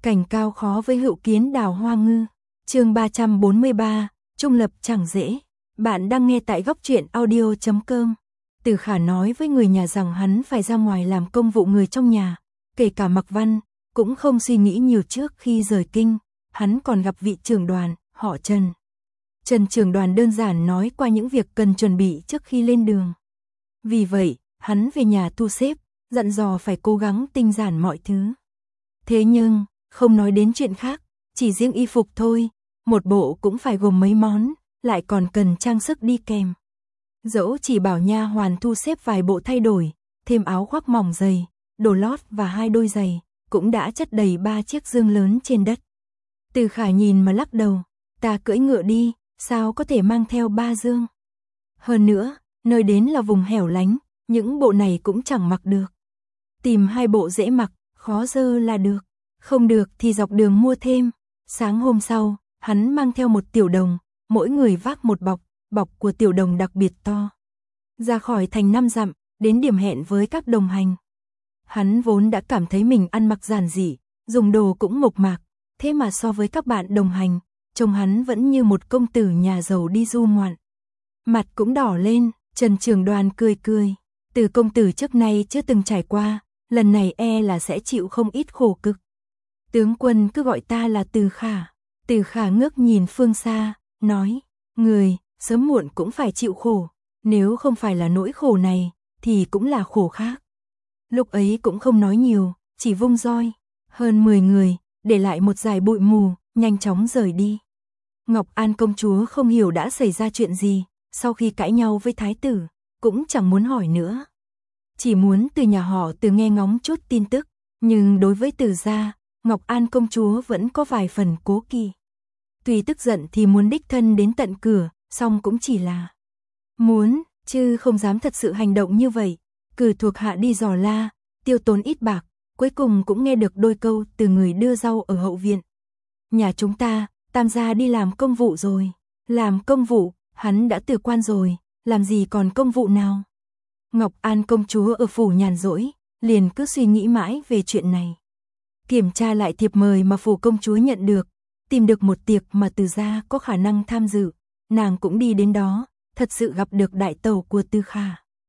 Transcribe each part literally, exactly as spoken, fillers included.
Cảnh cao khó với hữu kiến đào hoa ngư. Chương ba trăm bốn mươi ba, trung lập chẳng dễ. Bạn đang nghe tại góc truyện audio chấm com. Từ Khả nói với người nhà rằng hắn phải ra ngoài làm công vụ người trong nhà, kể cả Mạc Văn, cũng không suy nghĩ nhiều trước khi rời kinh, hắn còn gặp vị trưởng đoàn, họ Trần. Trần trưởng đoàn đơn giản nói qua những việc cần chuẩn bị trước khi lên đường. Vì vậy, hắn về nhà thu xếp, dặn dò phải cố gắng tinh giản mọi thứ. Thế nhưng, không nói đến chuyện khác, chỉ riêng y phục thôi, một bộ cũng phải gồm mấy món, lại còn cần trang sức đi kèm. Dẫu chỉ bảo nha hoàn thu xếp vài bộ thay đổi, thêm áo khoác mỏng dày, đồ lót và hai đôi giày, cũng đã chất đầy ba chiếc dương lớn trên đất. Từ Khả nhìn mà lắc đầu, ta cưỡi ngựa đi, sao có thể mang theo ba dương. Hơn nữa, nơi đến là vùng hẻo lánh, những bộ này cũng chẳng mặc được. Tìm hai bộ dễ mặc, khó dơ là được, không được thì dọc đường mua thêm. Sáng hôm sau, hắn mang theo một tiểu đồng, mỗi người vác một bọc, bọc của tiểu đồng đặc biệt to. Ra khỏi thành năm dặm, đến điểm hẹn với các đồng hành. Hắn vốn đã cảm thấy mình ăn mặc giản dị, dùng đồ cũng mộc mạc, thế mà so với các bạn đồng hành, trông hắn vẫn như một công tử nhà giàu đi du ngoạn. Mặt cũng đỏ lên, Trần trưởng đoàn cười cười, Từ công tử trước nay chưa từng trải qua, lần này e là sẽ chịu không ít khổ cực. Tướng quân cứ gọi ta là Từ Khả. Từ Khả ngước nhìn phương xa, nói, người, sớm muộn cũng phải chịu khổ, nếu không phải là nỗi khổ này, thì cũng là khổ khác. Lúc ấy cũng không nói nhiều, chỉ vung roi, hơn mười người, để lại một dải bụi mù, nhanh chóng rời đi. Ngọc An công chúa không hiểu đã xảy ra chuyện gì, sau khi cãi nhau với thái tử, cũng chẳng muốn hỏi nữa. Chỉ muốn từ nhà họ Từ nghe ngóng chút tin tức, nhưng đối với Từ gia, Ngọc An công chúa vẫn có vài phần cố kỵ. Tuy tức giận thì muốn đích thân đến tận cửa, song cũng chỉ là muốn, chứ không dám thật sự hành động như vậy. Cử thuộc hạ đi dò la, tiêu tốn ít bạc, cuối cùng cũng nghe được đôi câu từ người đưa rau ở hậu viện. Nhà chúng ta, Tam gia đi làm công vụ rồi. Làm công vụ, hắn đã từ quan rồi, làm gì còn công vụ nào. Ngọc An công chúa ở phủ nhàn rỗi, liền cứ suy nghĩ mãi về chuyện này. Kiểm tra lại thiệp mời mà phủ công chúa nhận được, tìm được một tiệc mà Từ gia có khả năng tham dự, nàng cũng đi đến đó, thật sự gặp được đại tẩu của Từ Khả.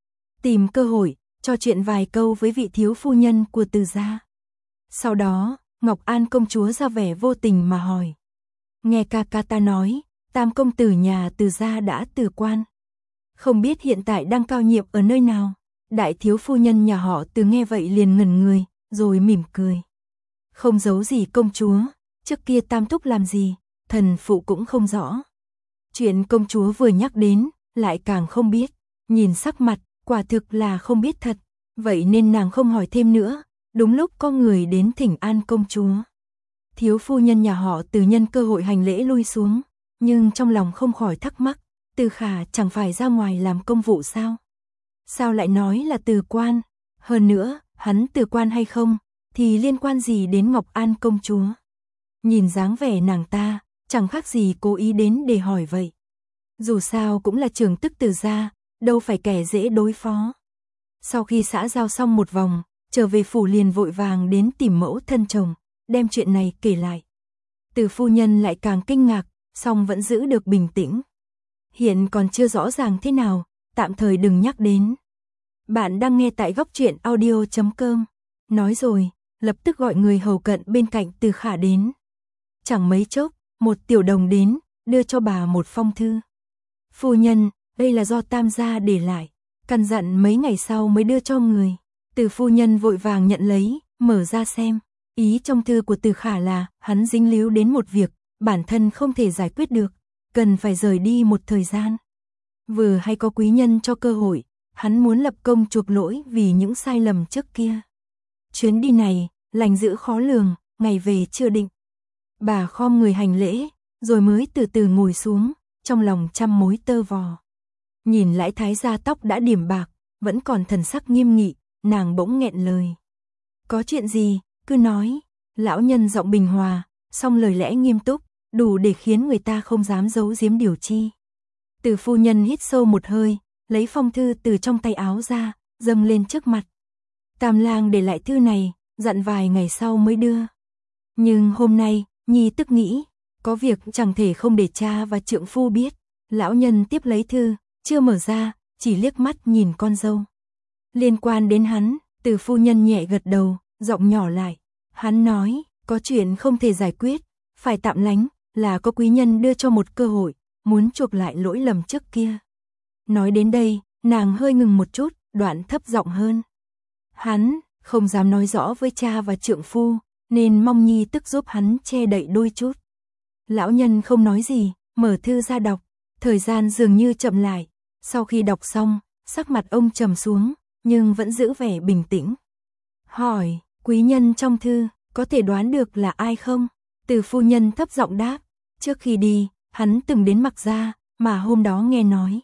Tìm cơ hội, trò chuyện vài câu với vị thiếu phu nhân của Từ gia. Sau đó, Ngọc An công chúa ra vẻ vô tình mà hỏi. Nghe ca ca ta nói, tam công tử nhà Từ gia đã từ quan. Không biết hiện tại đang cao nhiệm ở nơi nào? Đại thiếu phu nhân nhà họ Từ nghe vậy liền ngẩn người, rồi mỉm cười. Không giấu gì công chúa, trước kia tam thúc làm gì, thần phụ cũng không rõ. Chuyện công chúa vừa nhắc đến, lại càng không biết, nhìn sắc mặt, quả thực là không biết thật, vậy nên nàng không hỏi thêm nữa. Đúng lúc có người đến thỉnh an công chúa. Thiếu phu nhân nhà họ Từ nhân cơ hội hành lễ lui xuống, nhưng trong lòng không khỏi thắc mắc, Từ Khả chẳng phải ra ngoài làm công vụ sao? Sao lại nói là từ quan? Hơn nữa, hắn từ quan hay không, thì liên quan gì đến Ngọc An công chúa? Nhìn dáng vẻ nàng ta, chẳng khác gì cố ý đến để hỏi vậy. Dù sao cũng là trưởng tức Từ gia, đâu phải kẻ dễ đối phó. Sau khi xã giao xong một vòng, trở về phủ liền vội vàng đến tìm mẫu thân chồng, đem chuyện này kể lại. Từ phu nhân lại càng kinh ngạc, song vẫn giữ được bình tĩnh. Hiện còn chưa rõ ràng thế nào, tạm thời đừng nhắc đến. Bạn đang nghe tại góc truyện audio chấm com. Nói rồi, lập tức gọi người hầu cận bên cạnh Từ Khả đến. Chẳng mấy chốc, một tiểu đồng đến, đưa cho bà một phong thư. Phu nhân, đây là do Tam gia để lại, căn dặn mấy ngày sau mới đưa cho người. Từ phu nhân vội vàng nhận lấy, mở ra xem. Ý trong thư của Từ Khả là, hắn dính líu đến một việc, bản thân không thể giải quyết được, cần phải rời đi một thời gian. Vừa hay có quý nhân cho cơ hội, hắn muốn lập công chuộc lỗi vì những sai lầm trước kia. Chuyến đi này, lành dữ khó lường, ngày về chưa định. Bà khom người hành lễ, rồi mới từ từ ngồi xuống, trong lòng trăm mối tơ vò. Nhìn Lãi Thái gia tóc đã điểm bạc, vẫn còn thần sắc nghiêm nghị, nàng bỗng nghẹn lời. Có chuyện gì, cứ nói. Lão nhân giọng bình hòa, song lời lẽ nghiêm túc, đủ để khiến người ta không dám giấu giếm điều chi. Từ phu nhân hít sâu một hơi, lấy phong thư từ trong tay áo ra, dâng lên trước mặt. Tam lang để lại thư này, dặn vài ngày sau mới đưa. Nhưng hôm nay, Nhi tức nghĩ, có việc chẳng thể không để cha và trượng phu biết. Lão nhân tiếp lấy thư, chưa mở ra, chỉ liếc mắt nhìn con dâu. Liên quan đến hắn, Từ phu nhân nhẹ gật đầu, giọng nhỏ lại. Hắn nói, có chuyện không thể giải quyết, phải tạm lánh, là có quý nhân đưa cho một cơ hội, muốn chuộc lại lỗi lầm trước kia. Nói đến đây, nàng hơi ngừng một chút, đoạn thấp giọng hơn. Hắn không dám nói rõ với cha và trượng phu, nên mong Nhi tức giúp hắn che đậy đôi chút. Lão nhân không nói gì, mở thư ra đọc, thời gian dường như chậm lại. Sau khi đọc xong, sắc mặt ông trầm xuống, nhưng vẫn giữ vẻ bình tĩnh. Hỏi, quý nhân trong thư, có thể đoán được là ai không? Từ phu nhân thấp giọng đáp, trước khi đi, hắn từng đến Mặc gia, mà hôm đó nghe nói.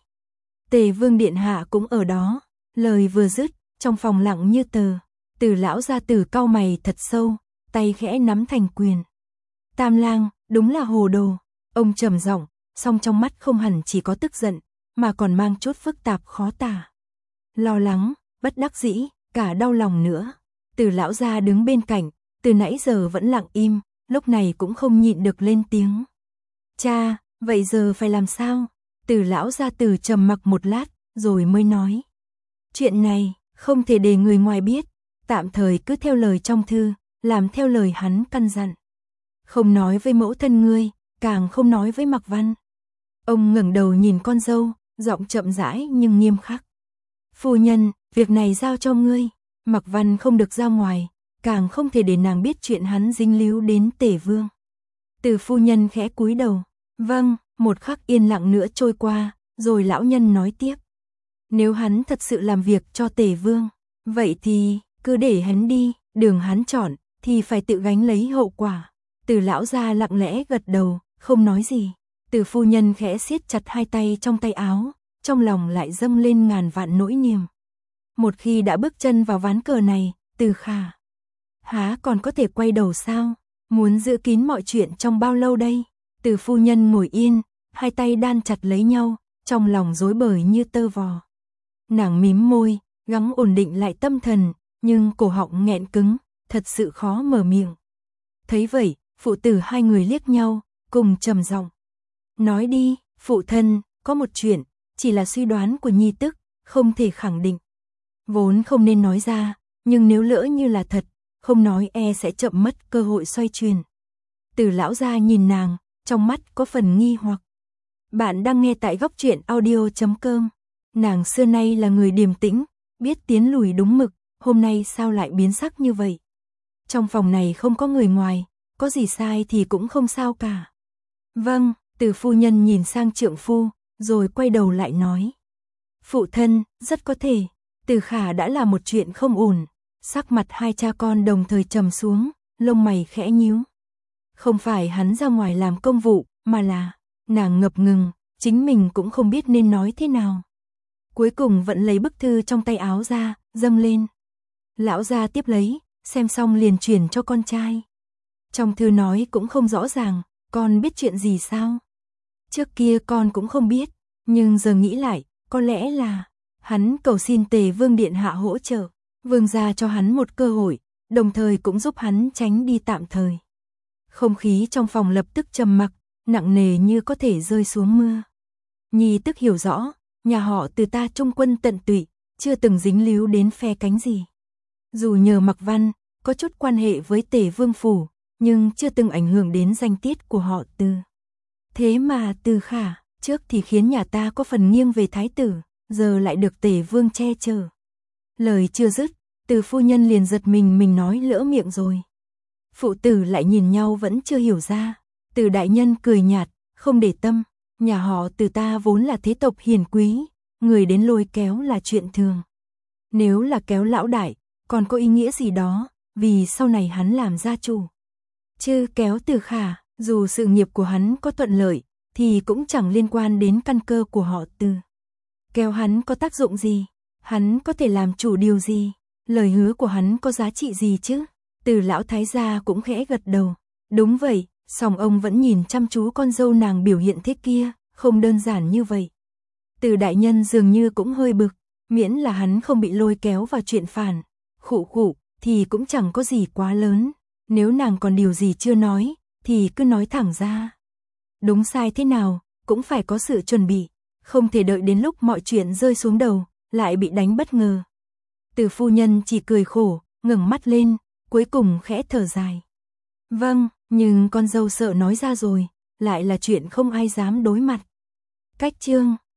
Tề vương điện hạ cũng ở đó, lời vừa dứt, trong phòng lặng như tờ. Từ lão gia tử cau mày thật sâu, tay khẽ nắm thành quyền. Tam lang, đúng là hồ đồ. Ông trầm giọng, song trong mắt không hẳn chỉ có tức giận, mà còn mang chút phức tạp khó tả. Lo lắng, bất đắc dĩ, cả đau lòng nữa. Từ lão gia đứng bên cạnh, từ nãy giờ vẫn lặng im, lúc này cũng không nhịn được lên tiếng. Cha, vậy giờ phải làm sao? Từ lão gia tử trầm mặc một lát, rồi mới nói. Chuyện này, không thể để người ngoài biết, tạm thời cứ theo lời trong thư, làm theo lời hắn căn dặn. Không nói với mẫu thân ngươi, càng không nói với Mặc Văn. Ông ngẩng đầu nhìn con dâu, giọng chậm rãi nhưng nghiêm khắc. Phu nhân, việc này giao cho ngươi, Mặc Văn không được ra ngoài, càng không thể để nàng biết chuyện hắn dính líu đến Tề vương. Từ phu nhân khẽ cúi đầu, vâng, một khắc yên lặng nữa trôi qua, rồi lão nhân nói tiếp. Nếu hắn thật sự làm việc cho Tề vương, vậy thì, cứ để hắn đi, đường hắn chọn, thì phải tự gánh lấy hậu quả. Từ lão gia lặng lẽ gật đầu, không nói gì. Từ phu nhân khẽ siết chặt hai tay trong tay áo, trong lòng lại dâng lên ngàn vạn nỗi niềm. Một khi đã bước chân vào ván cờ này, Từ Khả há còn có thể quay đầu sao? Muốn giữ kín mọi chuyện trong bao lâu đây? Từ phu nhân ngồi yên, hai tay đan chặt lấy nhau, trong lòng rối bời như tơ vò. Nàng mím môi, gắng ổn định lại tâm thần, nhưng cổ họng nghẹn cứng, thật sự khó mở miệng. Thấy vậy, phụ tử hai người liếc nhau, cùng trầm giọng. Nói đi, phụ thân, có một chuyện, chỉ là suy đoán của Nhi tức, không thể khẳng định. Vốn không nên nói ra, nhưng nếu lỡ như là thật, không nói e sẽ chậm mất cơ hội xoay chuyển. Từ lão gia nhìn nàng, trong mắt có phần nghi hoặc. Bạn đang nghe tại góc truyện audio chấm com. Nàng xưa nay là người điềm tĩnh, biết tiến lùi đúng mực, hôm nay sao lại biến sắc như vậy? Trong phòng này không có người ngoài, có gì sai thì cũng không sao cả. Vâng, Từ phu nhân nhìn sang trượng phu, rồi quay đầu lại nói. Phụ thân, rất có thể, Từ Khả đã là một chuyện không ổn. Sắc mặt hai cha con đồng thời trầm xuống, lông mày khẽ nhíu. Không phải hắn ra ngoài làm công vụ, mà là, nàng ngập ngừng, chính mình cũng không biết nên nói thế nào. Cuối cùng vẫn lấy bức thư trong tay áo ra, dâng lên. Lão gia tiếp lấy, xem xong liền truyền cho con trai. Trong thư nói cũng không rõ ràng, con biết chuyện gì sao? Trước kia con cũng không biết, nhưng giờ nghĩ lại, có lẽ là hắn cầu xin Tề vương điện hạ hỗ trợ, vương gia cho hắn một cơ hội, đồng thời cũng giúp hắn tránh đi tạm thời. Không khí trong phòng lập tức trầm mặc, nặng nề như có thể rơi xuống mưa. Nhi tức hiểu rõ, nhà họ Từ ta trung quân tận tụy, chưa từng dính líu đến phe cánh gì. Dù nhờ Mặc Văn, có chút quan hệ với Tề vương phủ, nhưng chưa từng ảnh hưởng đến danh tiết của họ Từ. Thế mà Từ Khả, trước thì khiến nhà ta có phần nghiêng về thái tử, giờ lại được Tề vương che chở. Lời chưa dứt, Từ phu nhân liền giật mình mình nói lỡ miệng rồi. Phụ tử lại nhìn nhau vẫn chưa hiểu ra. Từ đại nhân cười nhạt, không để tâm, nhà họ Từ ta vốn là thế tộc hiền quý, người đến lôi kéo là chuyện thường. Nếu là kéo lão đại, còn có ý nghĩa gì đó, vì sau này hắn làm gia chủ. Chứ kéo Từ Khả, dù sự nghiệp của hắn có thuận lợi, thì cũng chẳng liên quan đến căn cơ của họ Từ. Kéo hắn có tác dụng gì? Hắn có thể làm chủ điều gì? Lời hứa của hắn có giá trị gì chứ? Từ lão thái gia cũng khẽ gật đầu. Đúng vậy, song ông vẫn nhìn chăm chú con dâu nàng biểu hiện thế kia, không đơn giản như vậy. Từ đại nhân dường như cũng hơi bực, miễn là hắn không bị lôi kéo vào chuyện phản, khụ khụ, thì cũng chẳng có gì quá lớn. Nếu nàng còn điều gì chưa nói, thì cứ nói thẳng ra. Đúng sai thế nào, cũng phải có sự chuẩn bị, không thể đợi đến lúc mọi chuyện rơi xuống đầu, lại bị đánh bất ngờ. Từ phu nhân chỉ cười khổ, ngẩng mắt lên, cuối cùng khẽ thở dài. Vâng, nhưng con dâu sợ nói ra rồi, lại là chuyện không ai dám đối mặt. Cách chương